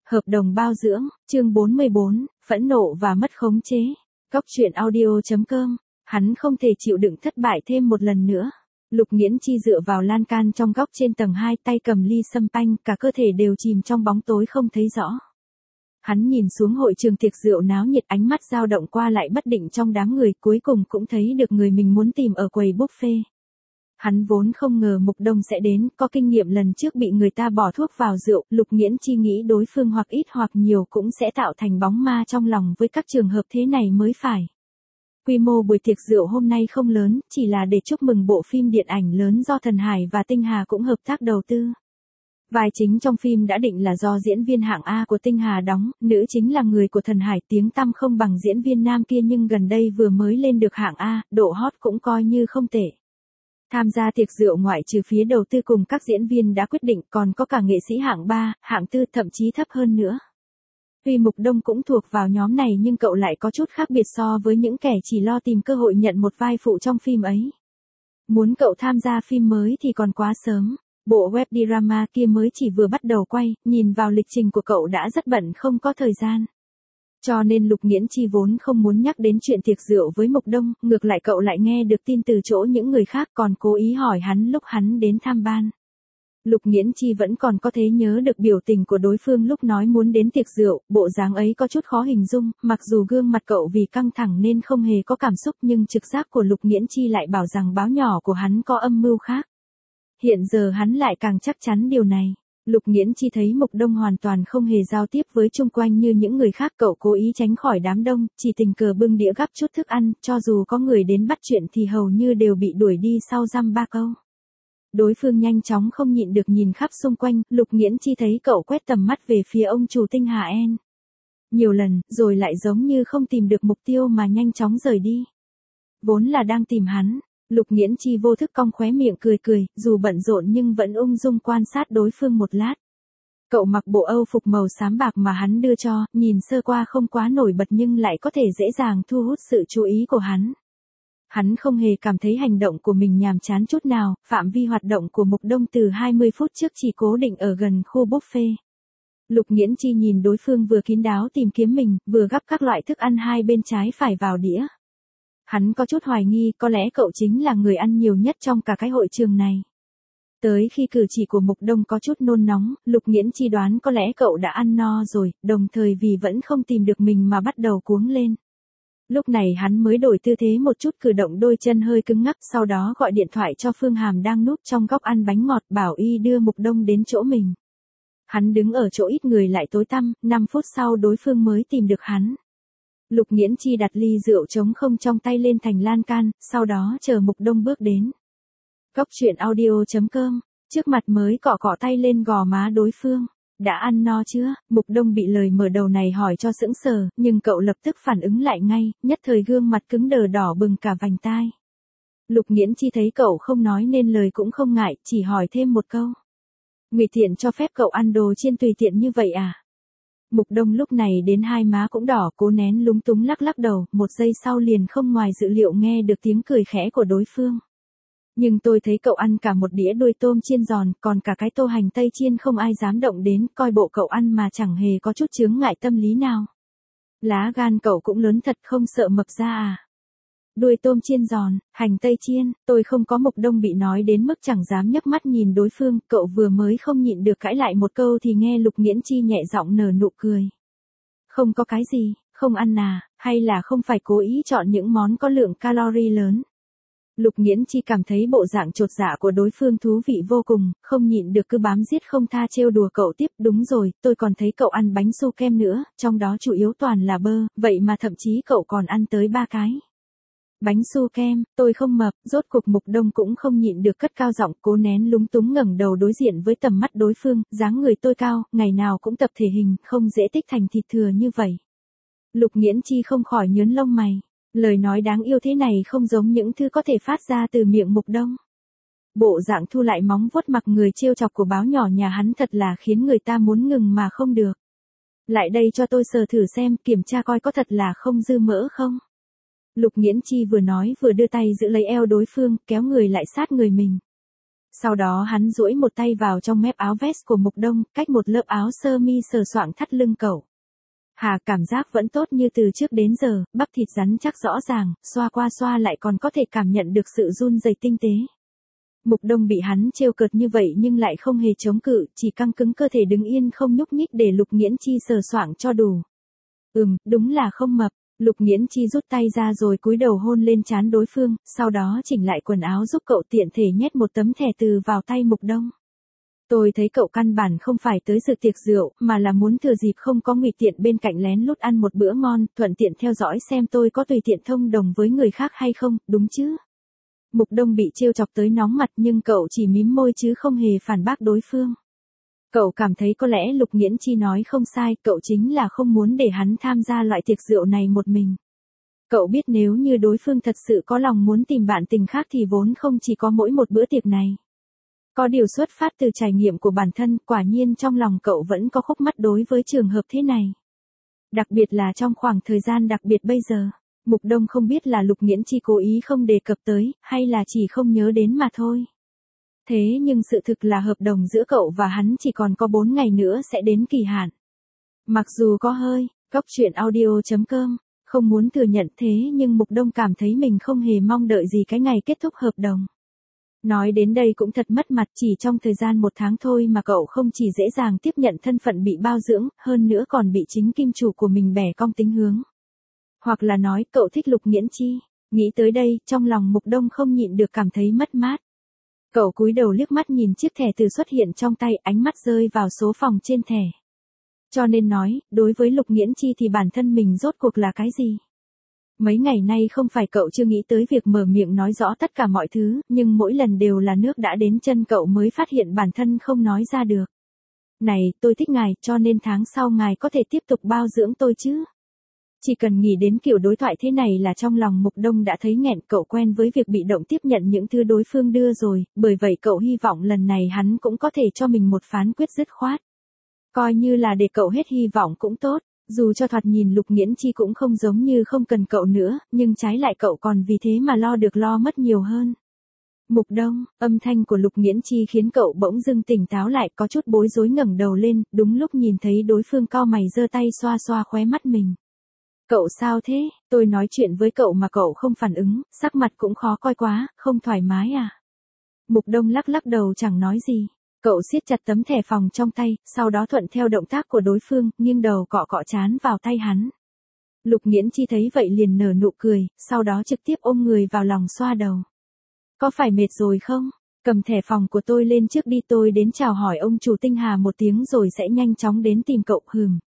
Hợp đồng bao dưỡng, chương 44, phẫn nộ và mất khống chế. Góc truyện audio.com. Hắn không thể chịu đựng thất bại thêm một lần nữa. Lục Nghiễn Chi dựa vào lan can trong góc trên tầng 2, tay cầm ly sâm panh, cả cơ thể đều chìm trong bóng tối không thấy rõ. Hắn nhìn xuống hội trường tiệc rượu náo nhiệt, ánh mắt dao động qua lại bất định trong đám người, cuối cùng cũng thấy được người mình muốn tìm ở quầy buffet. Hắn vốn không ngờ Mục Đông sẽ đến, có kinh nghiệm lần trước bị người ta bỏ thuốc vào rượu, Lục Nghiễn Chi nghĩ đối phương hoặc ít hoặc nhiều cũng sẽ tạo thành bóng ma trong lòng với các trường hợp thế này mới phải. Quy mô buổi tiệc rượu hôm nay không lớn, chỉ là để chúc mừng bộ phim điện ảnh lớn do Thần Hải và Tinh Hà cũng hợp tác đầu tư. Vai chính trong phim đã định là do diễn viên hạng A của Tinh Hà đóng, nữ chính là người của Thần Hải, tiếng tăm không bằng diễn viên nam kia nhưng gần đây vừa mới lên được hạng A, độ hot cũng coi như không tệ. Tham gia tiệc rượu ngoại trừ phía đầu tư cùng các diễn viên đã quyết định, còn có cả nghệ sĩ hạng 3, hạng 4, thậm chí thấp hơn nữa. Tuy Mục Đông cũng thuộc vào nhóm này nhưng cậu lại có chút khác biệt so với những kẻ chỉ lo tìm cơ hội nhận một vai phụ trong phim ấy. Muốn cậu tham gia phim mới thì còn quá sớm. Bộ web drama kia mới chỉ vừa bắt đầu quay, nhìn vào lịch trình của cậu đã rất bận không có thời gian. Cho nên Lục Nghiễn Chi vốn không muốn nhắc đến chuyện tiệc rượu với Mục Đông, ngược lại cậu lại nghe được tin từ chỗ những người khác còn cố ý hỏi hắn lúc hắn đến tham ban. Lục Nghiễn Chi vẫn còn có thể nhớ được biểu tình của đối phương lúc nói muốn đến tiệc rượu, bộ dáng ấy có chút khó hình dung, mặc dù gương mặt cậu vì căng thẳng nên không hề có cảm xúc nhưng trực giác của Lục Nghiễn Chi lại bảo rằng báo nhỏ của hắn có âm mưu khác. Hiện giờ hắn lại càng chắc chắn điều này. Lục Nghiễn Chi thấy Mục Đông hoàn toàn không hề giao tiếp với chung quanh như những người khác, cậu cố ý tránh khỏi đám đông, chỉ tình cờ bưng đĩa gắp chút thức ăn, cho dù có người đến bắt chuyện thì hầu như đều bị đuổi đi sau dăm ba câu. Đối phương nhanh chóng không nhịn được nhìn khắp xung quanh, Lục Nghiễn Chi thấy cậu quét tầm mắt về phía ông chủ Tinh Hà En. Nhiều lần, rồi lại giống như không tìm được mục tiêu mà nhanh chóng rời đi. Vốn là đang tìm hắn. Lục Nghiễn Chi vô thức cong khóe miệng cười cười, dù bận rộn nhưng vẫn ung dung quan sát đối phương một lát. Cậu mặc bộ Âu phục màu xám bạc mà hắn đưa cho, nhìn sơ qua không quá nổi bật nhưng lại có thể dễ dàng thu hút sự chú ý của hắn. Hắn không hề cảm thấy hành động của mình nhàm chán chút nào, phạm vi hoạt động của Mục Đông từ 20 phút trước chỉ cố định ở gần khu buffet. Lục Nghiễn Chi nhìn đối phương vừa kín đáo tìm kiếm mình, vừa gắp các loại thức ăn hai bên trái phải vào đĩa. Hắn có chút hoài nghi có lẽ cậu chính là người ăn nhiều nhất trong cả cái hội trường này. Tới khi cử chỉ của Mục Đông có chút nôn nóng, Lục Nghiễn Chi đoán có lẽ cậu đã ăn no rồi, đồng thời vì vẫn không tìm được mình mà bắt đầu cuống lên. Lúc này hắn mới đổi tư thế một chút, cử động đôi chân hơi cứng ngắc, sau đó gọi điện thoại cho Phương Hàm đang núp trong góc ăn bánh ngọt, bảo y đưa Mục Đông đến chỗ mình. Hắn đứng ở chỗ ít người lại tối tăm, 5 phút sau đối phương mới tìm được hắn. Lục Nghiễn Chi đặt ly rượu trống không trong tay lên thành lan can, sau đó chờ Mục Đông bước đến. Góc truyện audio.com, trước mặt mới cọ cọ tay lên gò má đối phương. Đã ăn no chưa? Mục Đông bị lời mở đầu này hỏi cho sững sờ, nhưng cậu lập tức phản ứng lại ngay, nhất thời gương mặt cứng đờ đỏ bừng cả vành tai. Lục Nghiễn Chi thấy cậu không nói nên lời cũng không ngại, chỉ hỏi thêm một câu. Ngụy Thiện cho phép cậu ăn đồ chiên tùy tiện như vậy à? Mục Đông lúc này đến hai má cũng đỏ, cố nén lúng túng lắc lắc đầu, một giây sau liền không ngoài dự liệu nghe được tiếng cười khẽ của đối phương. Nhưng tôi thấy cậu ăn cả một đĩa đuôi tôm chiên giòn, còn cả cái tô hành tây chiên không ai dám động đến, coi bộ cậu ăn mà chẳng hề có chút chướng ngại tâm lý nào. Lá gan cậu cũng lớn thật, không sợ mập ra à? Đuôi tôm chiên giòn, hành tây chiên, tôi không có. Mục Đông bị nói đến mức chẳng dám nhấc mắt nhìn đối phương, cậu vừa mới không nhịn được cãi lại một câu thì nghe Lục Nghiễn Chi nhẹ giọng nở nụ cười. Không có cái gì, không ăn à, hay là không phải cố ý chọn những món có lượng calorie lớn? Lục Nghiễn Chi cảm thấy bộ dạng chột dạ của đối phương thú vị vô cùng, không nhịn được cứ bám giết không tha trêu đùa cậu tiếp. Đúng rồi, tôi còn thấy cậu ăn bánh su kem nữa, trong đó chủ yếu toàn là bơ, vậy mà thậm chí cậu còn ăn tới 3 cái. Bánh su kem, tôi không mập. Rốt cuộc Mục Đông cũng không nhịn được cất cao giọng, cố nén lúng túng ngẩng đầu đối diện với tầm mắt đối phương, dáng người tôi cao, ngày nào cũng tập thể hình, không dễ tích thành thịt thừa như vậy. Lục Nghiễn Chi không khỏi nhướng lông mày. Lời nói đáng yêu thế này không giống những thứ có thể phát ra từ miệng Mục Đông. Bộ dạng thu lại móng vuốt mặc người trêu chọc của báo nhỏ nhà hắn thật là khiến người ta muốn ngừng mà không được. Lại đây cho tôi sờ thử xem, kiểm tra coi có thật là không dư mỡ không. Lục Nghiễn Chi vừa nói vừa đưa tay giữ lấy eo đối phương, kéo người lại sát người mình. Sau đó hắn duỗi một tay vào trong mép áo vest của Mục Đông, cách một lớp áo sơ mi sờ soạng thắt lưng cậu. Hà, cảm giác vẫn tốt như từ trước đến giờ, bắp thịt rắn chắc rõ ràng, xoa qua xoa lại còn có thể cảm nhận được sự run rẩy tinh tế. Mục Đông bị hắn trêu cợt như vậy nhưng lại không hề chống cự, chỉ căng cứng cơ thể đứng yên không nhúc nhích để Lục Nghiễn Chi sờ soạng cho đủ. Đúng là không mập. Lục Nghiễn Chi rút tay ra rồi cúi đầu hôn lên trán đối phương, sau đó chỉnh lại quần áo giúp cậu tiện thể nhét một tấm thẻ từ vào tay Mục Đông. Tôi thấy cậu căn bản không phải tới dự tiệc rượu, mà là muốn thừa dịp không có ngụy tiện bên cạnh lén lút ăn một bữa ngon, thuận tiện theo dõi xem tôi có tùy tiện thông đồng với người khác hay không, đúng chứ? Mục Đông bị trêu chọc tới nóng mặt nhưng cậu chỉ mím môi chứ không hề phản bác đối phương. Cậu cảm thấy có lẽ Lục Nghiễn Chi nói không sai, cậu chính là không muốn để hắn tham gia loại tiệc rượu này một mình. Cậu biết nếu như đối phương thật sự có lòng muốn tìm bạn tình khác thì vốn không chỉ có mỗi một bữa tiệc này. Có điều xuất phát từ trải nghiệm của bản thân, quả nhiên trong lòng cậu vẫn có khúc mắc đối với trường hợp thế này. Đặc biệt là trong khoảng thời gian đặc biệt bây giờ, Mục Đông không biết là Lục Nghiễn Chi cố ý không đề cập tới, hay là chỉ không nhớ đến mà thôi. Thế nhưng sự thực là hợp đồng giữa cậu và hắn chỉ còn có 4 ngày nữa sẽ đến kỳ hạn. Mặc dù có hơi, coctruyện.audio.com, không muốn thừa nhận thế nhưng Mục Đông cảm thấy mình không hề mong đợi gì cái ngày kết thúc hợp đồng. Nói đến đây cũng thật mất mặt, chỉ trong thời gian 1 tháng thôi mà cậu không chỉ dễ dàng tiếp nhận thân phận bị bao dưỡng, hơn nữa còn bị chính kim chủ của mình bẻ cong tính hướng. Hoặc là nói cậu thích Lục Nghiễn Chi. Nghĩ tới đây, trong lòng Mục Đông không nhịn được cảm thấy mất mát. Cậu cúi đầu liếc mắt nhìn chiếc thẻ từ xuất hiện trong tay, ánh mắt rơi vào số phòng trên thẻ. Cho nên nói, đối với Lục Nghiễn Chi thì bản thân mình rốt cuộc là cái gì? Mấy ngày nay không phải cậu chưa nghĩ tới việc mở miệng nói rõ tất cả mọi thứ, nhưng mỗi lần đều là nước đã đến chân cậu mới phát hiện bản thân không nói ra được. Này, tôi thích ngài, cho nên tháng sau ngài có thể tiếp tục bao dưỡng tôi chứ? Chỉ cần nghĩ đến kiểu đối thoại thế này là trong lòng Mục Đông đã thấy nghẹn, cậu quen với việc bị động tiếp nhận những thứ đối phương đưa rồi, bởi vậy cậu hy vọng lần này hắn cũng có thể cho mình một phán quyết dứt khoát. Coi như là để cậu hết hy vọng cũng tốt, dù cho thoạt nhìn Lục Nghiễn Chi cũng không giống như không cần cậu nữa, nhưng trái lại cậu còn vì thế mà lo được lo mất nhiều hơn. Mục Đông, âm thanh của Lục Nghiễn Chi khiến cậu bỗng dưng tỉnh táo lại, có chút bối rối ngẩng đầu lên, đúng lúc nhìn thấy đối phương cau mày giơ tay xoa xoa khóe mắt mình. Cậu sao thế, tôi nói chuyện với cậu mà cậu không phản ứng, sắc mặt cũng khó coi quá, không thoải mái à? Mục Đông lắc lắc đầu chẳng nói gì. Cậu siết chặt tấm thẻ phòng trong tay, sau đó thuận theo động tác của đối phương, nghiêng đầu cọ cọ trán vào tay hắn. Lục Nghiễn Chi thấy vậy liền nở nụ cười, sau đó trực tiếp ôm người vào lòng xoa đầu. Có phải mệt rồi không? Cầm thẻ phòng của tôi lên trước đi, tôi đến chào hỏi ông chủ Tinh Hà một tiếng rồi sẽ nhanh chóng đến tìm cậu.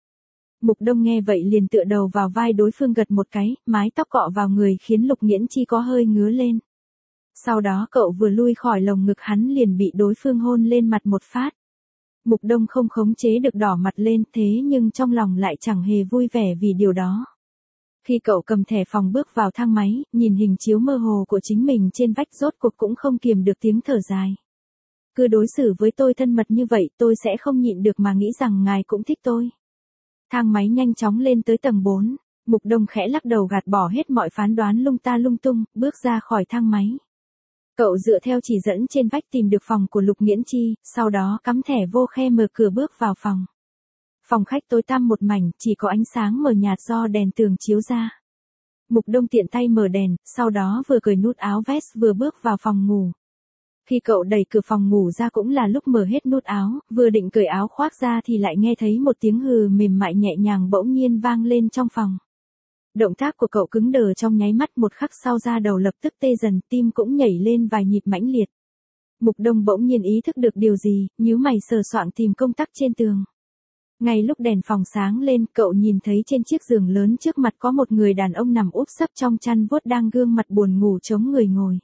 Mục Đông nghe vậy liền tựa đầu vào vai đối phương gật một cái, mái tóc cọ vào người khiến Lục Nghiễn Chi có hơi ngứa lên. Sau đó cậu vừa lui khỏi lồng ngực hắn liền bị đối phương hôn lên mặt một phát. Mục Đông không khống chế được đỏ mặt lên, thế nhưng trong lòng lại chẳng hề vui vẻ vì điều đó. Khi cậu cầm thẻ phòng bước vào thang máy, nhìn hình chiếu mơ hồ của chính mình trên vách rốt cuộc cũng không kiềm được tiếng thở dài. Cứ đối xử với tôi thân mật như vậy tôi sẽ không nhịn được mà nghĩ rằng ngài cũng thích tôi. Thang máy nhanh chóng lên tới tầng 4, Mục Đông khẽ lắc đầu gạt bỏ hết mọi phán đoán lung ta lung tung, bước ra khỏi thang máy. Cậu dựa theo chỉ dẫn trên vách tìm được phòng của Lục Nghiễn Chi, sau đó cắm thẻ vô khe mở cửa bước vào phòng. Phòng khách tối tăm một mảnh, chỉ có ánh sáng mờ nhạt do đèn tường chiếu ra. Mục Đông tiện tay mở đèn, sau đó vừa cởi nút áo vest vừa bước vào phòng ngủ. Khi cậu đẩy cửa phòng ngủ ra cũng là lúc mở hết nút áo, vừa định cởi áo khoác ra thì lại nghe thấy một tiếng hừ mềm mại nhẹ nhàng bỗng nhiên vang lên trong phòng. Động tác của cậu cứng đờ trong nháy mắt, một khắc sau da đầu lập tức tê dần, tim cũng nhảy lên vài nhịp mãnh liệt. Mục Đông bỗng nhiên ý thức được điều gì, nhíu mày sờ soạng tìm công tắc trên tường. Ngay lúc đèn phòng sáng lên, cậu nhìn thấy trên chiếc giường lớn trước mặt có một người đàn ông nằm úp sấp trong chăn vuốt đang gương mặt buồn ngủ chống người ngồi.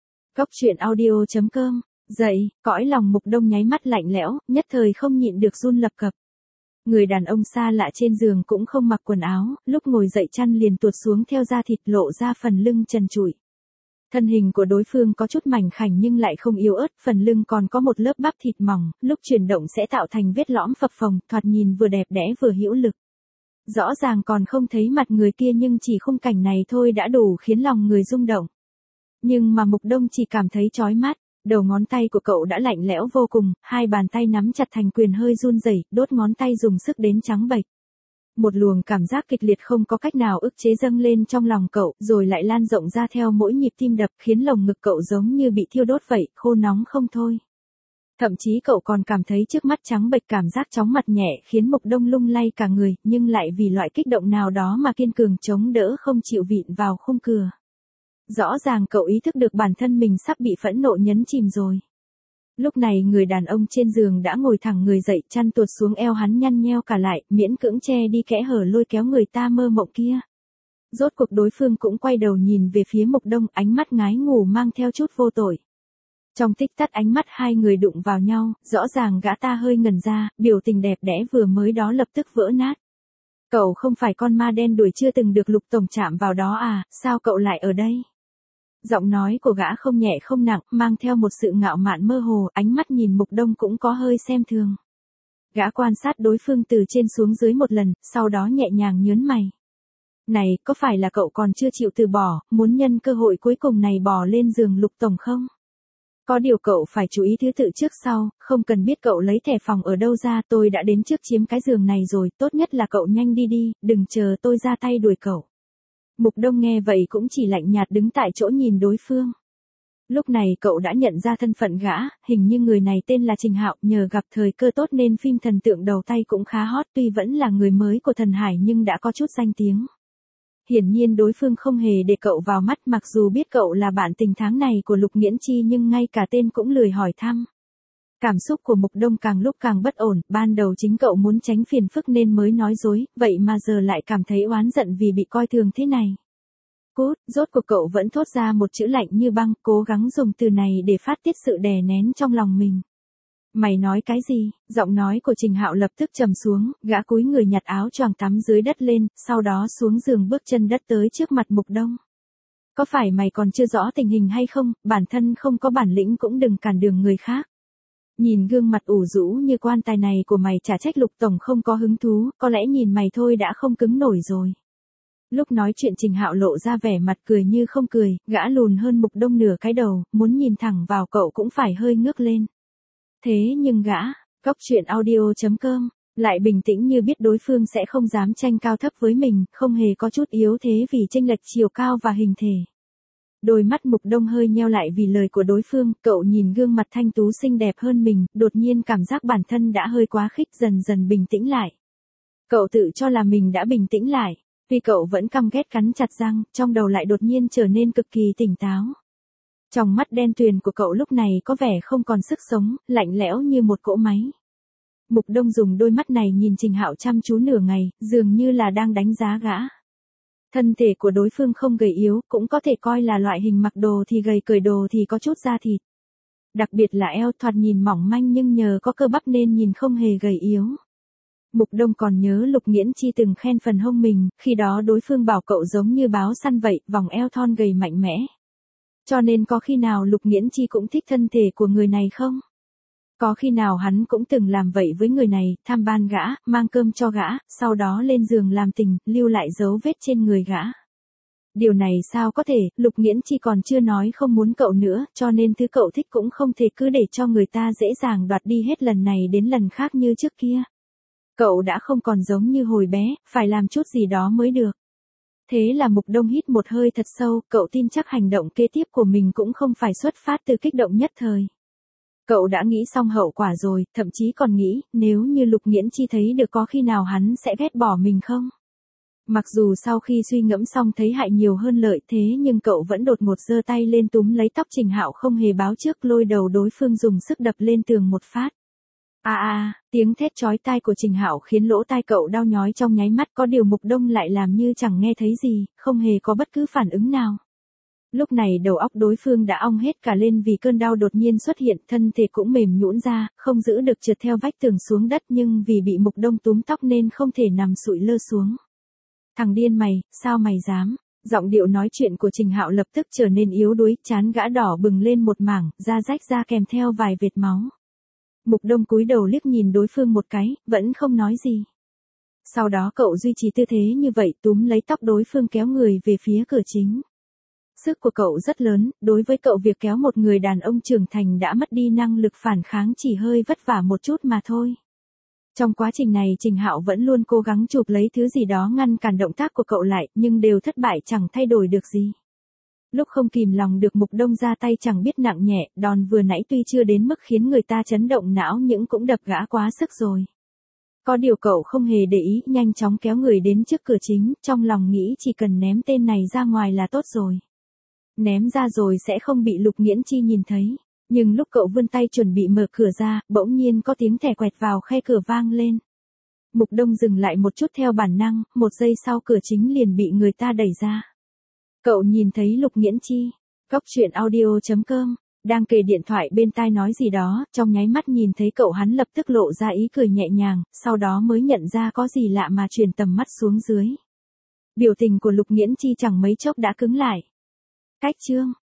Coctruyện.audio.com, dậy, cõi lòng Mục Đông nháy mắt lạnh lẽo, nhất thời không nhịn được run lập cập. Người đàn ông xa lạ trên giường cũng không mặc quần áo, lúc ngồi dậy chăn liền tuột xuống theo da thịt lộ ra phần lưng trần trụi. Thân hình của đối phương có chút mảnh khảnh nhưng lại không yếu ớt, phần lưng còn có một lớp bắp thịt mỏng, lúc chuyển động sẽ tạo thành vết lõm phập phồng, thoạt nhìn vừa đẹp đẽ vừa hữu lực. Rõ ràng còn không thấy mặt người kia nhưng chỉ khung cảnh này thôi đã đủ khiến lòng người rung động. Nhưng mà Mục Đông chỉ cảm thấy chói mắt, Đầu ngón tay của cậu đã lạnh lẽo vô cùng, hai bàn tay nắm chặt thành quyền hơi run rẩy, đốt ngón tay dùng sức đến trắng bệch. Một luồng cảm giác kịch liệt không có cách nào ức chế dâng lên trong lòng cậu, rồi lại lan rộng ra theo mỗi nhịp tim đập, khiến lồng ngực cậu giống như bị thiêu đốt vậy, khô nóng không thôi. Thậm chí cậu còn cảm thấy trước mắt trắng bệch, cảm giác chóng mặt nhẹ khiến Mục Đông lung lay cả người, nhưng lại vì loại kích động nào đó mà kiên cường chống đỡ không chịu vịn vào khung cửa. Rõ ràng cậu ý thức được bản thân mình sắp bị phẫn nộ nhấn chìm rồi. Lúc này người đàn ông trên giường đã ngồi thẳng người dậy, chăn tuột xuống eo hắn nhăn nheo cả lại, miễn cưỡng che đi kẽ hở lôi kéo người ta mơ mộng kia. Rốt cuộc đối phương cũng quay đầu nhìn về phía Mục Đông, ánh mắt ngái ngủ mang theo chút vô tội. Trong tích tắc ánh mắt hai người đụng vào nhau, rõ ràng gã ta hơi ngẩn ra, biểu tình đẹp đẽ vừa mới đó lập tức vỡ nát. Cậu không phải con ma đen đuổi chưa từng được Lục tổng chạm vào đó à, sao cậu lại ở đây? Giọng nói của gã không nhẹ không nặng, mang theo một sự ngạo mạn mơ hồ, ánh mắt nhìn Mục Đông cũng có hơi xem thường. Gã quan sát đối phương từ trên xuống dưới một lần, sau đó nhẹ nhàng nhớn mày. Này, có phải là cậu còn chưa chịu từ bỏ, muốn nhân cơ hội cuối cùng này bò lên giường Lục tổng không? Có điều cậu phải chú ý thứ tự trước sau, không cần biết cậu lấy thẻ phòng ở đâu ra, tôi đã đến trước chiếm cái giường này rồi, tốt nhất là cậu nhanh đi đi, đừng chờ tôi ra tay đuổi cậu. Mục Đông nghe vậy cũng chỉ lạnh nhạt đứng tại chỗ nhìn đối phương. Lúc này cậu đã nhận ra thân phận gã, hình như người này tên là Trình Hạo, nhờ gặp thời cơ tốt nên phim thần tượng đầu tay cũng khá hot, tuy vẫn là người mới của Thần Hải nhưng đã có chút danh tiếng. Hiển nhiên đối phương không hề để cậu vào mắt, mặc dù biết cậu là bạn tình tháng này của Lục Nghiễn Chi nhưng ngay cả tên cũng lười hỏi thăm. Cảm xúc của Mục Đông càng lúc càng bất ổn, ban đầu chính cậu muốn tránh phiền phức nên mới nói dối, vậy mà giờ lại cảm thấy oán giận vì bị coi thường thế này. Cút, rốt cuộc cậu vẫn thốt ra một chữ lạnh như băng, cố gắng dùng từ này để phát tiết sự đè nén trong lòng mình. Mày nói cái gì? Giọng nói của Trình Hạo lập tức trầm xuống, gã cúi người nhặt áo choàng tắm dưới đất lên, sau đó xuống giường bước chân đất tới trước mặt Mục Đông. Có phải mày còn chưa rõ tình hình hay không, bản thân không có bản lĩnh cũng đừng cản đường người khác. Nhìn gương mặt ủ rũ như quan tài này của mày, chả trách Lục tổng không có hứng thú, có lẽ nhìn mày thôi đã không cứng nổi rồi. Lúc nói chuyện Trình Hạo lộ ra vẻ mặt cười như không cười, gã lùn hơn Mục Đông nửa cái đầu, muốn nhìn thẳng vào cậu cũng phải hơi ngước lên. Thế nhưng gã, Góc.audio.com, lại bình tĩnh như biết đối phương sẽ không dám tranh cao thấp với mình, không hề có chút yếu thế vì chênh lệch chiều cao và hình thể. Đôi mắt Mục Đông hơi nheo lại vì lời của đối phương, cậu nhìn gương mặt thanh tú xinh đẹp hơn mình, đột nhiên cảm giác bản thân đã hơi quá khích, dần dần bình tĩnh lại. Cậu tự cho là mình đã bình tĩnh lại, vì cậu vẫn căm ghét cắn chặt răng, trong đầu lại đột nhiên trở nên cực kỳ tỉnh táo. Trong mắt đen tuyền của cậu lúc này có vẻ không còn sức sống, lạnh lẽo như một cỗ máy. Mục Đông dùng đôi mắt này nhìn Trình Hạo chăm chú nửa ngày, dường như là đang đánh giá gã. Thân thể của đối phương không gầy yếu, cũng có thể coi là loại hình mặc đồ thì gầy, cởi đồ thì có chút da thịt. Đặc biệt là eo thoạt nhìn mỏng manh nhưng nhờ có cơ bắp nên nhìn không hề gầy yếu. Mục Đông còn nhớ Lục Nghiễn Chi từng khen phần hông mình, khi đó đối phương bảo cậu giống như báo săn vậy, vòng eo thon gầy mạnh mẽ. Cho nên có khi nào Lục Nghiễn Chi cũng thích thân thể của người này không? Có khi nào hắn cũng từng làm vậy với người này, tham ban gã, mang cơm cho gã, sau đó lên giường làm tình, lưu lại dấu vết trên người gã. Điều này sao có thể, Lục Nghiễn Chi còn chưa nói không muốn cậu nữa, cho nên thứ cậu thích cũng không thể cứ để cho người ta dễ dàng đoạt đi hết lần này đến lần khác như trước kia. Cậu đã không còn giống như hồi bé, phải làm chút gì đó mới được. Thế là Mục Đông hít một hơi thật sâu, cậu tin chắc hành động kế tiếp của mình cũng không phải xuất phát từ kích động nhất thời. Cậu đã nghĩ xong hậu quả rồi, thậm chí còn nghĩ, nếu như Lục Nghiễn Chi thấy được có khi nào hắn sẽ ghét bỏ mình không? Mặc dù sau khi suy ngẫm xong thấy hại nhiều hơn lợi thế nhưng cậu vẫn đột ngột giơ tay lên túm lấy tóc Trình Hạo không hề báo trước, lôi đầu đối phương dùng sức đập lên tường một phát. Tiếng thét chói tai của Trình Hạo khiến lỗ tai cậu đau nhói trong nháy mắt, có điều Mục Đông lại làm như chẳng nghe thấy gì, không hề có bất cứ phản ứng nào. Lúc này đầu óc đối phương đã ong hết cả lên vì cơn đau đột nhiên xuất hiện, thân thể cũng mềm nhũn ra, không giữ được trượt theo vách tường xuống đất nhưng vì bị Mục Đông túm tóc nên không thể nằm sụi lơ xuống. Thằng điên mày, sao mày dám? Giọng điệu nói chuyện của Trình Hạo lập tức trở nên yếu đuối, trán gã đỏ bừng lên một mảng, da rách ra kèm theo vài vệt máu. Mục Đông cúi đầu liếc nhìn đối phương một cái, vẫn không nói gì. Sau đó cậu duy trì tư thế như vậy, túm lấy tóc đối phương kéo người về phía cửa chính. Sức của cậu rất lớn, đối với cậu việc kéo một người đàn ông trưởng thành đã mất đi năng lực phản kháng chỉ hơi vất vả một chút mà thôi. Trong quá trình này Trình Hạo vẫn luôn cố gắng chụp lấy thứ gì đó ngăn cản động tác của cậu lại, nhưng đều thất bại chẳng thay đổi được gì. Lúc không kìm lòng được Mục Đông ra tay chẳng biết nặng nhẹ, đòn vừa nãy tuy chưa đến mức khiến người ta chấn động não nhưng cũng đập gã quá sức rồi. Có điều cậu không hề để ý, nhanh chóng kéo người đến trước cửa chính, trong lòng nghĩ chỉ cần ném tên này ra ngoài là tốt rồi. Ném ra rồi sẽ không bị Lục Nghiễn Chi nhìn thấy. Nhưng lúc cậu vươn tay chuẩn bị mở cửa ra, bỗng nhiên có tiếng thẻ quẹt vào khe cửa vang lên. Mục Đông dừng lại một chút theo bản năng, một giây sau cửa chính liền bị người ta đẩy ra. Cậu nhìn thấy Lục Nghiễn Chi, Góc Chuyện Audio.com, đang kề điện thoại bên tai nói gì đó, trong nháy mắt nhìn thấy cậu hắn lập tức lộ ra ý cười nhẹ nhàng, sau đó mới nhận ra có gì lạ mà chuyển tầm mắt xuống dưới. Biểu tình của Lục Nghiễn Chi chẳng mấy chốc đã cứng lại. Cách chương